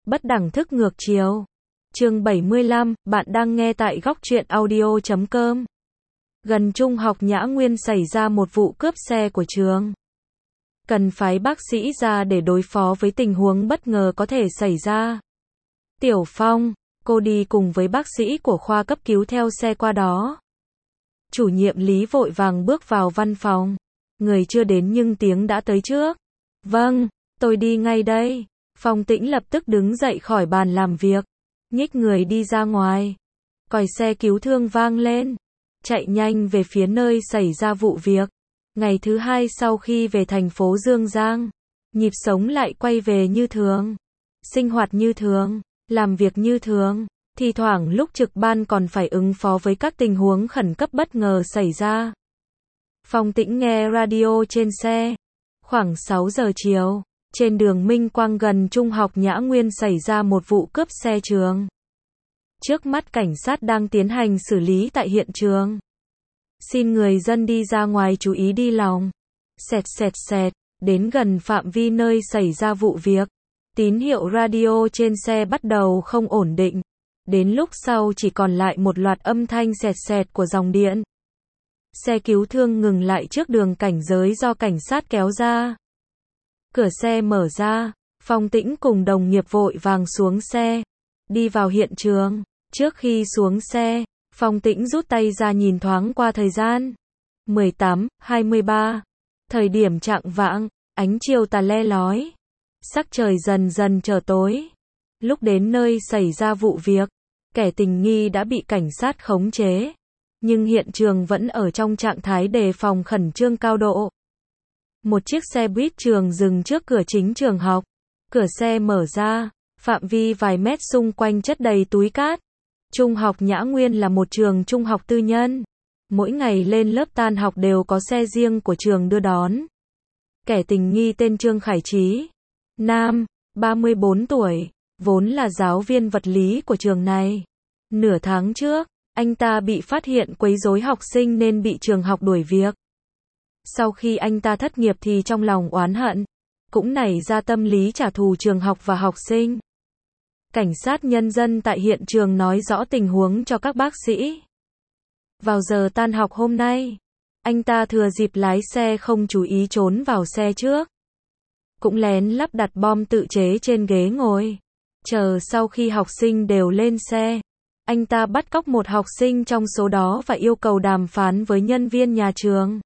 Bất đẳng thức ngược chiều. Chương 75, bạn đang nghe tại góc truyện audio.com. Gần trung học Nhã Nguyên xảy ra một vụ cướp xe của trường. Cần phái bác sĩ ra để đối phó với tình huống bất ngờ có thể xảy ra. Tiểu Phong, cô đi cùng với bác sĩ của khoa cấp cứu theo xe qua đó. Chủ nhiệm Lý vội vàng bước vào văn phòng. Người chưa đến nhưng tiếng đã tới trước. Vâng, tôi đi ngay đây. Phong Tĩnh lập tức đứng dậy khỏi bàn làm việc, nhích người đi ra ngoài. Còi xe cứu thương vang lên, chạy nhanh về phía nơi xảy ra vụ việc. Ngày thứ hai sau khi về thành phố Dương Giang, nhịp sống lại quay về như thường. Sinh hoạt như thường, làm việc như thường, thi thoảng lúc trực ban còn phải ứng phó với các tình huống khẩn cấp bất ngờ xảy ra. Phong Tĩnh nghe radio trên xe. Khoảng 6 giờ chiều, trên đường Minh Quang gần trung học Nhã Nguyên xảy ra một vụ cướp xe trường. Trước mắt cảnh sát đang tiến hành xử lý tại hiện trường. Xin người dân đi ra ngoài chú ý đi lòng. Xẹt xẹt xẹt, đến gần phạm vi nơi xảy ra vụ việc. Tín hiệu radio trên xe bắt đầu không ổn định. Đến lúc sau chỉ còn lại một loạt âm thanh xẹt xẹt của dòng điện. Xe cứu thương ngừng lại trước đường cảnh giới do cảnh sát kéo ra. Cửa xe mở ra, Phong Tĩnh cùng đồng nghiệp vội vàng xuống xe, đi vào hiện trường. Trước khi xuống xe, Phong Tĩnh rút tay ra nhìn thoáng qua thời gian. 18:23. Thời điểm chạng vạng, ánh chiều tà le lói. Sắc trời dần dần trở tối. Lúc đến nơi xảy ra vụ việc, kẻ tình nghi đã bị cảnh sát khống chế. Nhưng hiện trường vẫn ở trong trạng thái đề phòng khẩn trương cao độ. Một chiếc xe buýt trường dừng trước cửa chính trường học. Cửa xe mở ra, phạm vi vài mét xung quanh chất đầy túi cát. Trung học Nhã Nguyên là một trường trung học tư nhân. Mỗi ngày lên lớp tan học đều có xe riêng của trường đưa đón. Kẻ tình nghi tên Trương Khải Trí, nam, 34 tuổi, vốn là giáo viên vật lý của trường này. Nửa tháng trước, anh ta bị phát hiện quấy rối học sinh nên bị trường học đuổi việc. Sau khi anh ta thất nghiệp thì trong lòng oán hận, cũng nảy ra tâm lý trả thù trường học và học sinh. Cảnh sát nhân dân tại hiện trường nói rõ tình huống cho các bác sĩ. Vào giờ tan học hôm nay, anh ta thừa dịp lái xe không chú ý trốn vào xe trước. Cũng lén lắp đặt bom tự chế trên ghế ngồi. Chờ sau khi học sinh đều lên xe, anh ta bắt cóc một học sinh trong số đó và yêu cầu đàm phán với nhân viên nhà trường.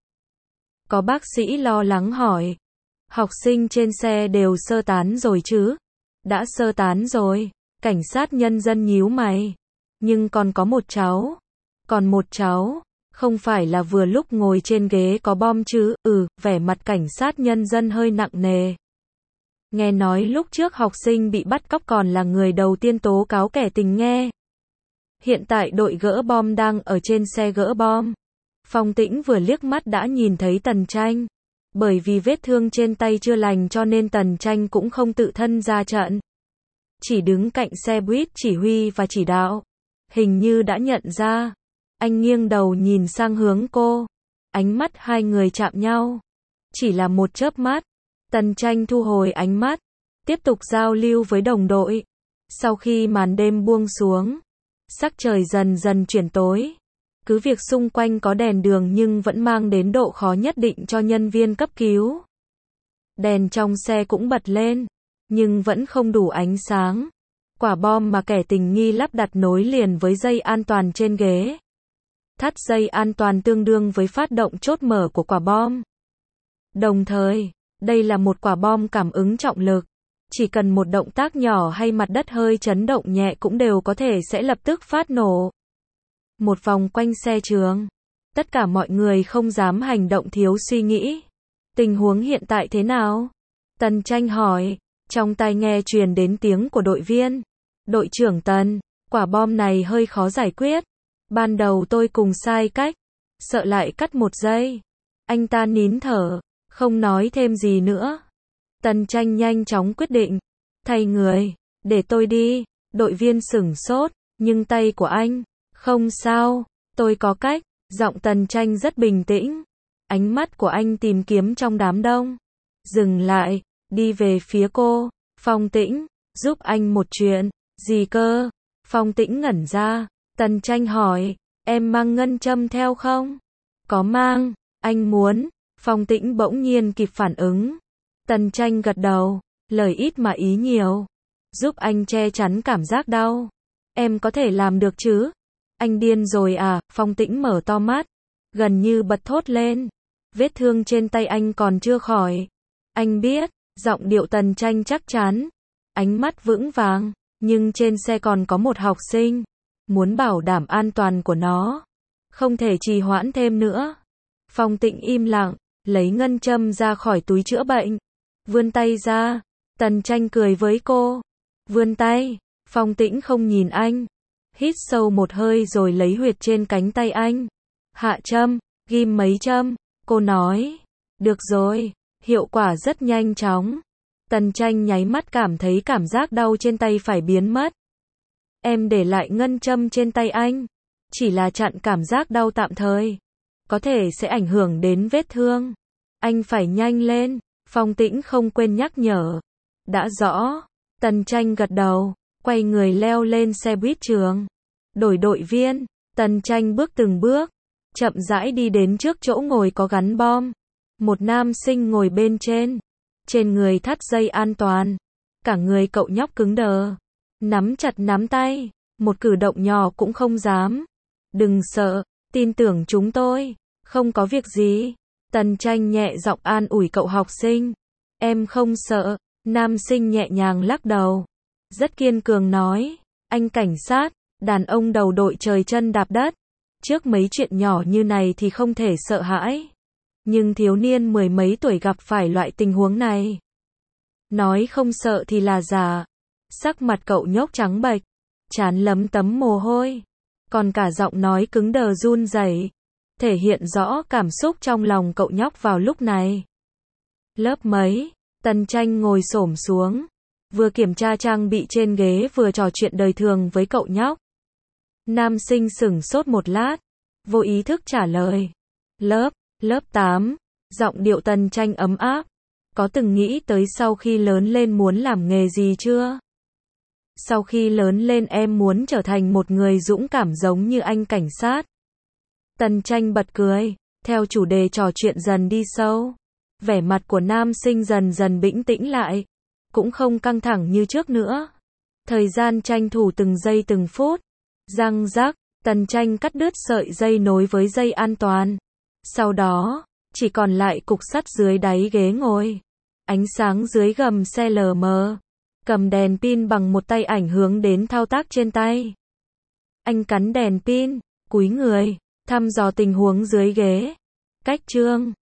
Có bác sĩ lo lắng hỏi, học sinh trên xe đều sơ tán rồi chứ? Đã sơ tán rồi, cảnh sát nhân dân nhíu mày. Nhưng còn có một cháu. Còn một cháu, không phải là vừa lúc ngồi trên ghế có bom chứ? Vẻ mặt cảnh sát nhân dân hơi nặng nề. Nghe nói lúc trước học sinh bị bắt cóc còn là người đầu tiên tố cáo kẻ tình nghe. Hiện tại đội gỡ bom đang ở trên xe gỡ bom. Phong Tĩnh vừa liếc mắt đã nhìn thấy Tần Tranh. Bởi vì vết thương trên tay chưa lành cho nên Tần Tranh cũng không tự thân ra trận. Chỉ đứng cạnh xe buýt chỉ huy và chỉ đạo. Hình như đã nhận ra. Anh nghiêng đầu nhìn sang hướng cô. Ánh mắt hai người chạm nhau. Chỉ là một chớp mắt. Tần Tranh thu hồi ánh mắt. Tiếp tục giao lưu với đồng đội. Sau khi màn đêm buông xuống, sắc trời dần dần chuyển tối. Cứ việc xung quanh có đèn đường nhưng vẫn mang đến độ khó nhất định cho nhân viên cấp cứu. Đèn trong xe cũng bật lên, nhưng vẫn không đủ ánh sáng. Quả bom mà kẻ tình nghi lắp đặt nối liền với dây an toàn trên ghế. Thắt dây an toàn tương đương với phát động chốt mở của quả bom. Đồng thời, đây là một quả bom cảm ứng trọng lực. Chỉ cần một động tác nhỏ hay mặt đất hơi chấn động nhẹ cũng đều có thể sẽ lập tức phát nổ. Một vòng quanh xe trường. Tất cả mọi người không dám hành động thiếu suy nghĩ. Tình huống hiện tại thế nào? Tần Tranh hỏi. Trong tai nghe truyền đến tiếng của đội viên. Đội trưởng Tần, quả bom này hơi khó giải quyết. Ban đầu tôi cùng sai cách. Sợ lại cắt một giây. Anh ta nín thở, không nói thêm gì nữa. Tần Tranh nhanh chóng quyết định. Thay người, để tôi đi. Đội viên sửng sốt, nhưng tay của anh. Không sao, tôi có cách. Giọng Tần Tranh rất bình tĩnh. Ánh mắt của anh tìm kiếm trong đám đông. Dừng lại, đi về phía cô. Phong Tĩnh, Giúp anh một chuyện. Gì cơ? Phong Tĩnh ngẩn ra. Tần Tranh hỏi, em mang ngân châm theo không? Có mang, anh muốn. Phong Tĩnh bỗng nhiên kịp phản ứng. Tần Tranh gật đầu, lời ít mà ý nhiều. Giúp anh che chắn cảm giác đau. Em có thể làm được chứ? Anh điên rồi à? Phong Tĩnh mở to mắt, gần như bật thốt lên. Vết thương trên tay anh còn chưa khỏi. Anh biết, giọng điệu Tần Tranh chắc chắn, ánh mắt vững vàng, nhưng trên xe còn có một học sinh. Muốn bảo đảm an toàn của nó, không thể trì hoãn thêm nữa. Phong Tĩnh im lặng, lấy ngân châm ra khỏi túi chữa bệnh. Vươn tay ra, Tần Tranh cười với cô. Vươn tay, Phong Tĩnh không nhìn anh. Hít sâu một hơi rồi lấy huyệt trên cánh tay anh. Hạ châm, ghim mấy châm, cô nói. Được rồi, hiệu quả rất nhanh chóng. Tần Tranh nháy mắt cảm thấy cảm giác đau trên tay phải biến mất. Em để lại ngân châm trên tay anh, chỉ là chặn cảm giác đau tạm thời. Có thể sẽ ảnh hưởng đến vết thương. Anh phải nhanh lên, Phong Tĩnh không quên nhắc nhở. Đã rõ, Tần Tranh gật đầu, quay người leo lên xe buýt trường. Đổi đội viên, Tần Tranh bước từng bước, chậm rãi đi đến trước chỗ ngồi có gắn bom. Một nam sinh ngồi bên trên người thắt dây an toàn. Cả người cậu nhóc cứng đờ, nắm chặt nắm tay, một cử động nhỏ cũng không dám. Đừng sợ, tin tưởng chúng tôi, không có việc gì. Tần Tranh nhẹ giọng an ủi cậu học sinh. Em không sợ, nam sinh nhẹ nhàng lắc đầu. Rất kiên cường nói, anh cảnh sát, đàn ông đầu đội trời chân đạp đất. Trước mấy chuyện nhỏ như này thì không thể sợ hãi. Nhưng thiếu niên mười mấy tuổi gặp phải loại tình huống này. Nói không sợ thì là giả. Sắc mặt cậu nhóc trắng bệch, trán lấm tấm mồ hôi. Còn cả giọng nói cứng đờ run rẩy, thể hiện rõ cảm xúc trong lòng cậu nhóc vào lúc này. Lớp mấy, Tần Tranh ngồi xổm xuống, vừa kiểm tra trang bị trên ghế vừa trò chuyện đời thường với cậu nhóc. Nam sinh sửng sốt một lát, vô ý thức trả lời. Lớp 8, giọng điệu Tần Tranh ấm áp. Có từng nghĩ tới sau khi lớn lên muốn làm nghề gì chưa? Sau khi lớn lên em muốn trở thành một người dũng cảm giống như anh cảnh sát. Tần Tranh bật cười, theo chủ đề trò chuyện dần đi sâu. Vẻ mặt của nam sinh dần dần bình tĩnh lại, cũng không căng thẳng như trước nữa. Thời gian tranh thủ từng giây từng phút. Răng rắc, Tần Tranh cắt đứt sợi dây nối với dây an toàn. Sau đó, chỉ còn lại cục sắt dưới đáy ghế ngồi. Ánh sáng dưới gầm xe lờ mờ. Cầm đèn pin bằng một tay ảnh hướng đến thao tác trên tay. Anh cắn đèn pin, cúi người, thăm dò tình huống dưới ghế. Cách chương